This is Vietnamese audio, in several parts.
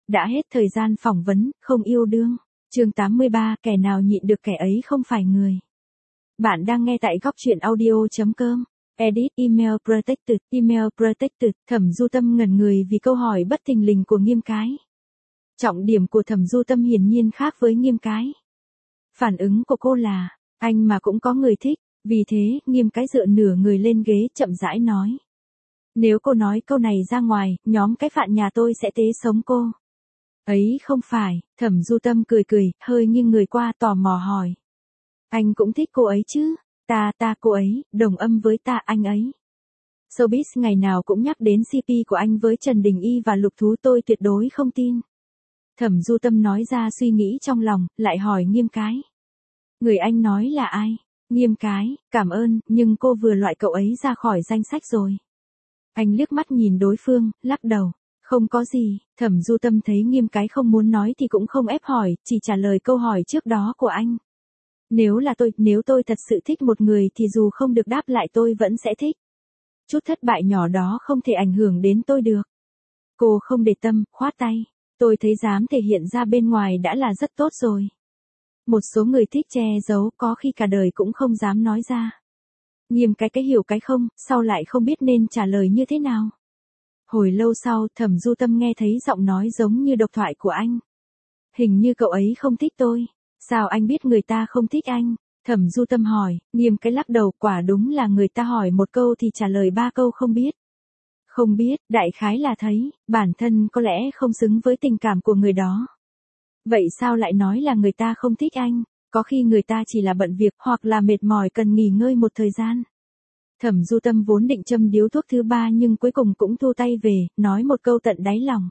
Đã hết thời gian phỏng vấn, không yêu đương. Chương 83, kẻ nào nhịn được kẻ ấy không phải người. Bạn đang nghe tại góc truyện audio.com. Edit email protected, Thẩm Du Tâm ngẩn người vì câu hỏi bất thình lình của Nghiêm Cái. Trọng điểm của Thẩm Du Tâm hiển nhiên khác với Nghiêm Cái. Phản ứng của cô là, anh mà cũng có người thích, vì thế, Nghiêm Cái dựa nửa người lên ghế chậm rãi nói. Nếu cô nói câu này ra ngoài, nhóm cái Phạn nhà tôi sẽ tế sống cô. Ấy không phải, Thẩm Du Tâm cười cười, hơi nghiêng người qua tò mò hỏi. Anh cũng thích cô ấy chứ? Ta cô ấy, đồng âm với ta anh ấy. Showbiz ngày nào cũng nhắc đến CP của anh với Trần Đình Y và Lục Thú, tôi tuyệt đối không tin. Thẩm Du Tâm nói ra suy nghĩ trong lòng, lại hỏi Nghiêm Cái. Người anh nói là ai? Nghiêm Cái, cảm ơn, nhưng cô vừa loại cậu ấy ra khỏi danh sách rồi. Anh liếc mắt nhìn đối phương, lắc đầu. Không có gì, Thẩm Du Tâm thấy Nghiêm Cái không muốn nói thì cũng không ép hỏi, chỉ trả lời câu hỏi trước đó của anh. Nếu tôi thật sự thích một người thì dù không được đáp lại tôi vẫn sẽ thích. Chút thất bại nhỏ đó không thể ảnh hưởng đến tôi được. Cô không để tâm, khoát tay. Tôi thấy dám thể hiện ra bên ngoài đã là rất tốt rồi. Một số người thích che giấu, có khi cả đời cũng không dám nói ra. Nghiêm Cái hiểu cái không, sau lại không biết nên trả lời như thế nào. Hồi lâu sau, Thẩm Du Tâm nghe thấy giọng nói giống như độc thoại của anh. Hình như cậu ấy không thích tôi. Sao anh biết người ta không thích anh? Thẩm Du Tâm hỏi. Nghiêm Cái lắc đầu, quả đúng là người ta hỏi một câu thì trả lời 3 câu không biết. Không biết, đại khái là thấy, bản thân có lẽ không xứng với tình cảm của người đó. Vậy sao lại nói là người ta không thích anh? Có khi người ta chỉ là bận việc hoặc là mệt mỏi cần nghỉ ngơi một thời gian. Thẩm Du Tâm vốn định châm điếu thuốc thứ 3 nhưng cuối cùng cũng thu tay về, nói một câu tận đáy lòng.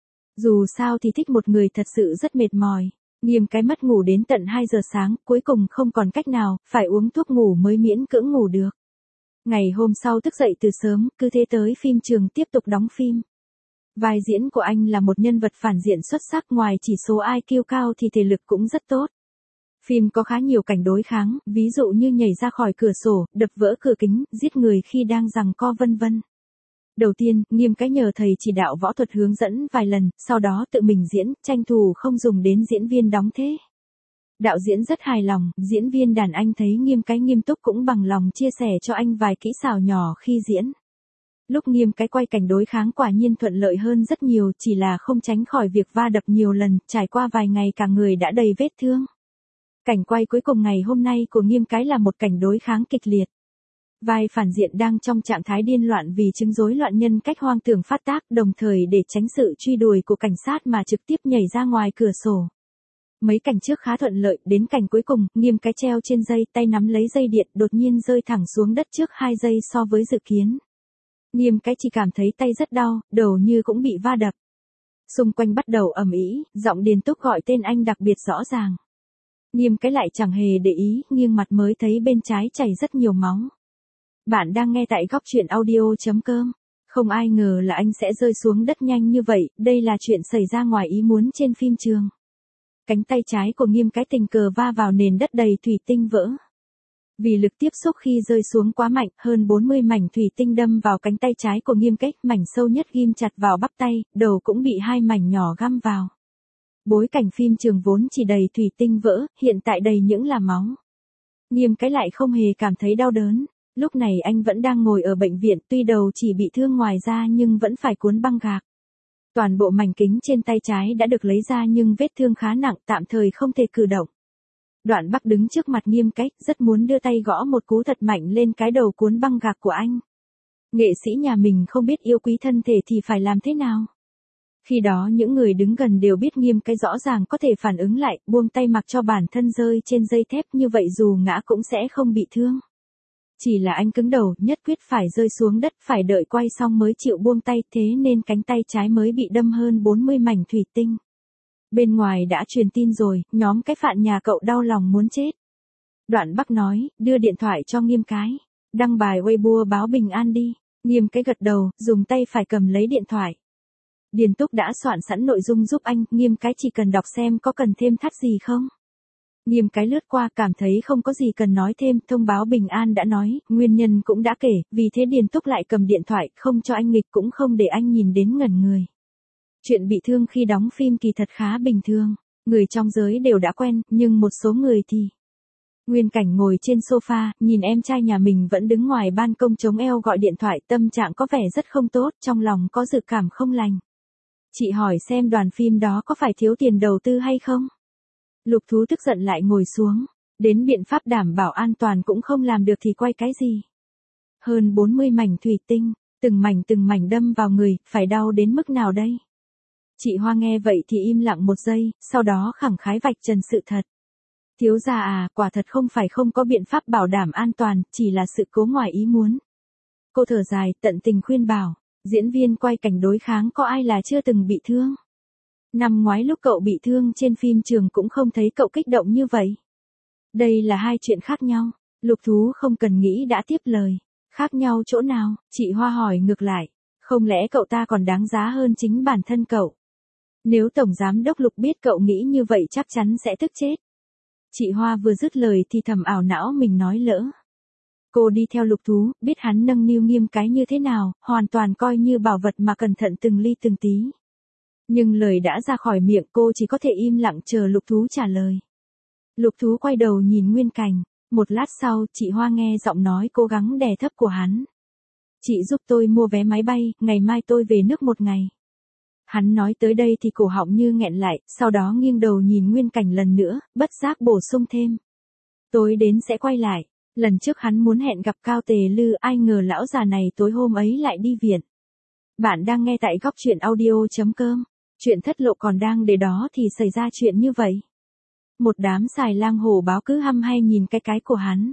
Dù sao thì thích một người thật sự rất mệt mỏi. Nghiêm Cái mất ngủ đến tận 2 giờ sáng, cuối cùng không còn cách nào, phải uống thuốc ngủ mới miễn cưỡng ngủ được. Ngày hôm sau thức dậy từ sớm, cứ thế tới phim trường tiếp tục đóng phim. Vai diễn của anh là một nhân vật phản diện xuất sắc, ngoài chỉ số IQ cao thì thể lực cũng rất tốt. Phim có khá nhiều cảnh đối kháng, ví dụ như nhảy ra khỏi cửa sổ, đập vỡ cửa kính, giết người khi đang giằng co vân vân. Đầu tiên, Nghiêm Cái nhờ thầy chỉ đạo võ thuật hướng dẫn vài lần, sau đó tự mình diễn, tranh thủ không dùng đến diễn viên đóng thế. Đạo diễn rất hài lòng, diễn viên đàn anh thấy Nghiêm Cái nghiêm túc cũng bằng lòng chia sẻ cho anh vài kỹ xảo nhỏ khi diễn. Lúc Nghiêm Cái quay cảnh đối kháng quả nhiên thuận lợi hơn rất nhiều, chỉ là không tránh khỏi việc va đập nhiều lần, trải qua vài ngày cả người đã đầy vết thương. Cảnh quay cuối cùng ngày hôm nay của Nghiêm Cái là một cảnh đối kháng kịch liệt. Vai phản diện đang trong trạng thái điên loạn vì chứng rối loạn nhân cách hoang tưởng phát tác, đồng thời để tránh sự truy đuổi của cảnh sát mà trực tiếp nhảy ra ngoài cửa sổ. Mấy cảnh trước khá thuận lợi, đến cảnh cuối cùng, Nghiêm Cái treo trên dây, tay nắm lấy dây điện, đột nhiên rơi thẳng xuống đất trước 2 giây so với dự kiến. Nghiêm Cái chỉ cảm thấy tay rất đau, đầu như cũng bị va đập. Xung quanh bắt đầu ầm ĩ, giọng Điền Túc gọi tên anh đặc biệt rõ ràng. Nghiêm Cái lại chẳng hề để ý, nghiêng mặt mới thấy bên trái chảy rất nhiều máu. Bạn đang nghe tại góc truyện audio.com. Không ai ngờ là anh sẽ rơi xuống đất nhanh như vậy, đây là chuyện xảy ra ngoài ý muốn trên phim trường. Cánh tay trái của Nghiêm Cái tình cờ va vào nền đất đầy thủy tinh vỡ. Vì lực tiếp xúc khi rơi xuống quá mạnh, hơn 40 mảnh thủy tinh đâm vào cánh tay trái của Nghiêm Cái, mảnh sâu nhất ghim chặt vào bắp tay, đầu cũng bị 2 mảnh nhỏ găm vào. Bối cảnh phim trường vốn chỉ đầy thủy tinh vỡ, hiện tại đầy những là máu. Nghiêm Cái lại không hề cảm thấy đau đớn. Lúc này anh vẫn đang ngồi ở bệnh viện, tuy đầu chỉ bị thương ngoài da nhưng vẫn phải cuốn băng gạc. Toàn bộ mảnh kính trên tay trái đã được lấy ra nhưng vết thương khá nặng, tạm thời không thể cử động. Đoạn Bắc đứng trước mặt Nghiêm Cái, rất muốn đưa tay gõ một cú thật mạnh lên cái đầu cuốn băng gạc của anh. Nghệ sĩ nhà mình không biết yêu quý thân thể thì phải làm thế nào? Khi đó những người đứng gần đều biết Nghiêm Cái rõ ràng có thể phản ứng lại, buông tay mặc cho bản thân rơi trên dây thép, như vậy dù ngã cũng sẽ không bị thương. Chỉ là anh cứng đầu, nhất quyết phải rơi xuống đất, phải đợi quay xong mới chịu buông tay, thế nên cánh tay trái mới bị đâm hơn 40 mảnh thủy tinh. Bên ngoài đã truyền tin rồi, nhóm cái Phạn nhà cậu đau lòng muốn chết. Đoạn Bắc nói, đưa điện thoại cho Nghiêm Cái. Đăng bài Weibo báo bình an đi. Nghiêm Cái gật đầu, dùng tay phải cầm lấy điện thoại. Điền Túc đã soạn sẵn nội dung giúp anh, Nghiêm Cái chỉ cần đọc xem có cần thêm thắt gì không. Nghiêm Cái lướt qua cảm thấy không có gì cần nói thêm, thông báo bình an đã nói, nguyên nhân cũng đã kể, vì thế Điền Túc lại cầm điện thoại, không cho anh nghịch cũng không để anh nhìn đến ngẩn người. Chuyện bị thương khi đóng phim kỳ thật khá bình thường, người trong giới đều đã quen, nhưng một số người thì... Nguyên Cảnh ngồi trên sofa, nhìn em trai nhà mình vẫn đứng ngoài ban công chống eo gọi điện thoại, tâm trạng có vẻ rất không tốt, trong lòng có dự cảm không lành. Chị hỏi xem đoàn phim đó có phải thiếu tiền đầu tư hay không? Lục Thú tức giận lại ngồi xuống, đến biện pháp đảm bảo an toàn cũng không làm được thì quay cái gì? Hơn 40 mảnh thủy tinh, từng mảnh đâm vào người, phải đau đến mức nào đây? Chị Hoa nghe vậy thì im lặng một giây, sau đó khẳng khái vạch trần sự thật. Thiếu gia à, quả thật không phải không có biện pháp bảo đảm an toàn, chỉ là sự cố ngoài ý muốn. Cô thở dài, tận tình khuyên bảo, diễn viên quay cảnh đối kháng có ai là chưa từng bị thương. Năm ngoái lúc cậu bị thương trên phim trường cũng không thấy cậu kích động như vậy. Đây là hai chuyện khác nhau, Lục Thú không cần nghĩ đã tiếp lời. Khác nhau chỗ nào? Chị Hoa hỏi ngược lại, không lẽ cậu ta còn đáng giá hơn chính bản thân cậu? Nếu Tổng Giám đốc Lục biết cậu nghĩ như vậy chắc chắn sẽ tức chết. Chị Hoa vừa dứt lời thì thầm ảo não mình nói lỡ. Cô đi theo Lục Thú, biết hắn nâng niu nghiêm cái như thế nào, hoàn toàn coi như bảo vật mà cẩn thận từng ly từng tí. Nhưng lời đã ra khỏi miệng cô chỉ có thể im lặng chờ Lục Thú trả lời. Lục Thú quay đầu nhìn Nguyên Cảnh, một lát sau chị Hoa nghe giọng nói cố gắng đè thấp của hắn. Chị giúp tôi mua vé máy bay, ngày mai tôi về nước một ngày. Hắn nói tới đây thì cổ họng như nghẹn lại, sau đó nghiêng đầu nhìn Nguyên Cảnh lần nữa, bất giác bổ sung thêm. Tối đến sẽ quay lại, lần trước hắn muốn hẹn gặp Cao Tề Lư, ai ngờ lão già này tối hôm ấy lại đi viện. Bạn đang nghe tại góc truyện audio.com, chuyện thất lộ còn đang để đó thì xảy ra chuyện như vậy. Một đám xài lang hổ báo cứ hăm hay nhìn cái của hắn.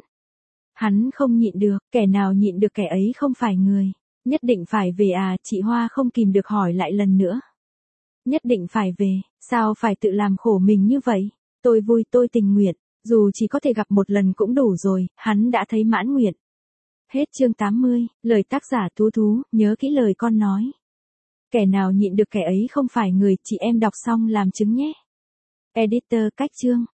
Hắn không nhịn được, kẻ nào nhịn được kẻ ấy không phải người. Nhất định phải về à, chị Hoa không kìm được hỏi lại lần nữa. Nhất định phải về, sao phải tự làm khổ mình như vậy? Tôi vui tôi tình nguyện, dù chỉ có thể gặp một lần cũng đủ rồi, hắn đã thấy mãn nguyện. Hết chương 80, lời tác giả Thú, nhớ kỹ lời con nói. Kẻ nào nhịn được kẻ ấy không phải người, chị em đọc xong làm chứng nhé. Editor cách chương.